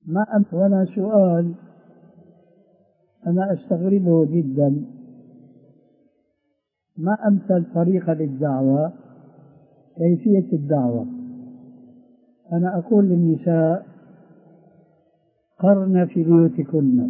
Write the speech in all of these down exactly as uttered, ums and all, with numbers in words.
ما أمثل ولا سؤال أنا أستغربه جدا، ما أمثل طريقة للدعوة؟ كيفية الدعوة. أنا أقول للنساء: قرن في بيوتكن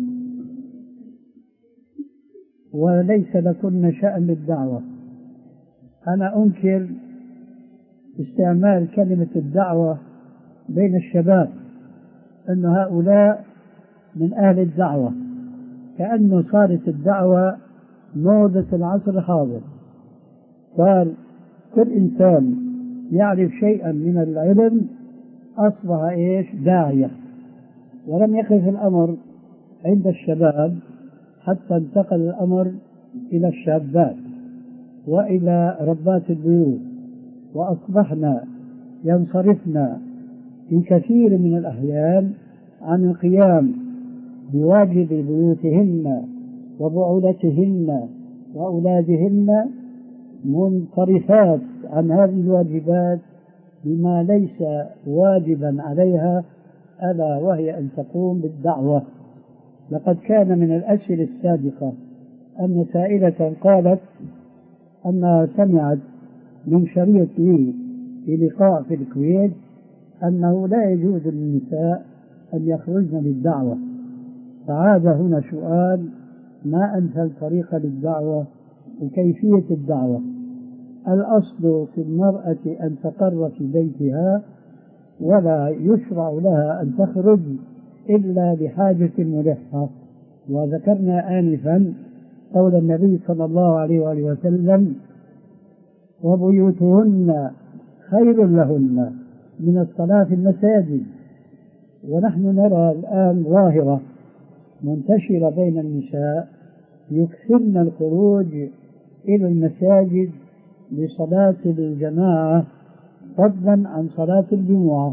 وليس لكن شأن بالدعوة. أنا أنكر استعمال كلمة الدعوة بين الشباب، أن هؤلاء من أهل الدعوة، كأنه صارت الدعوة موضة العصر الحاضر. قال كل إنسان يعرف شيئا من العلم أصبح إيش؟ داعية. ولم يقف الأمر عند الشباب حتى انتقل الأمر إلى الشابات وإلى ربات البيوت، وأصبحنا ينصرفنا في كثير من الأحيان عن القيام بواجب بيوتهن وبعولتهن وأولادهن، منصرفات عن هذه الواجبات بما ليس واجبا عليها، ألا وهي أن تقوم بالدعوة. لقد كان من الأسئلة السابقة أن سائلة قالت أنها سمعت من شريط لي في لقاء في الكويت أنه لا يجوز للنساء أن يخرجن للدعوة، فعاد هنا سؤال: ما أمثل طريقة للدعوة وكيفية الدعوة؟ الأصل في المرأة أن تقر في بيتها ولا يشرع لها أن تخرج إلا بحاجة ملحة. وذكرنا آنفا قول النبي صلى الله عليه وآله وسلم: وبيوتهن خير لهن من الصلاة في المساجد. ونحن نرى الآن ظاهرة منتشرة بين النساء يكثرن الخروج إلى المساجد لصلاة الجماعة فضلا عن صلاة الجمعة.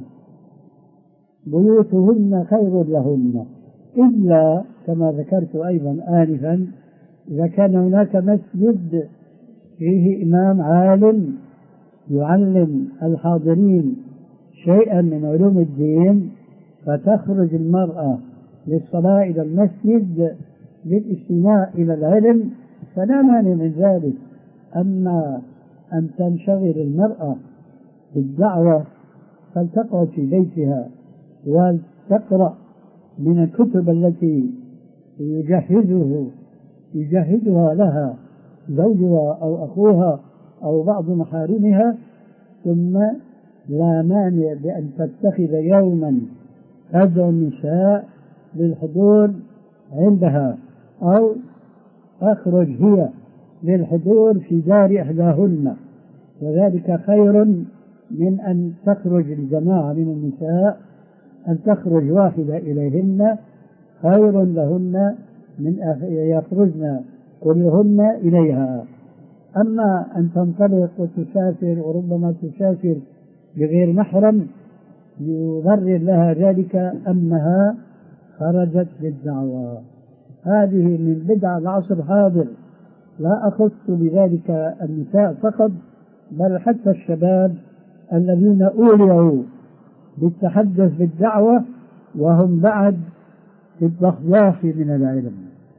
بيوتهن خير لهن، إلا كما ذكرت أيضا آنفا إذا كان هناك مسجد فيه إمام عالم يعلم الحاضرين شيئا من علوم الدين، فتخرج المرأة للصلاة إلى المسجد للاستماع إلى العلم، فلا مانع من ذلك. أما أن تنشغل المرأة بالدعوة فلتقعد في بيتها وتقرأ من الكتب التي يجهزه يجهزها لها زوجها أو أخوها أو بعض محارمها، ثم لا مانع بأن تتخذ يوما تدعو النساء للحضور عندها، أو تخرج هي للحضور في دار إحداهن، وذلك خير من أن تخرج الجماعة من النساء. أن تخرج واحدة إليهن خير لهن من أن يخرجن كلهن إليها. أما أن تنطلق وتسافر وربما تسافر بغير محرم يبرر لها ذلك أنها خرجت للدعوة. هذه من بدع العصر الحاضر، لا أخص بذلك النساء فقط بل حتى الشباب الذين أولعوا بالتحدث بالدعوة وهم بعد في الضخضاخ من العلم.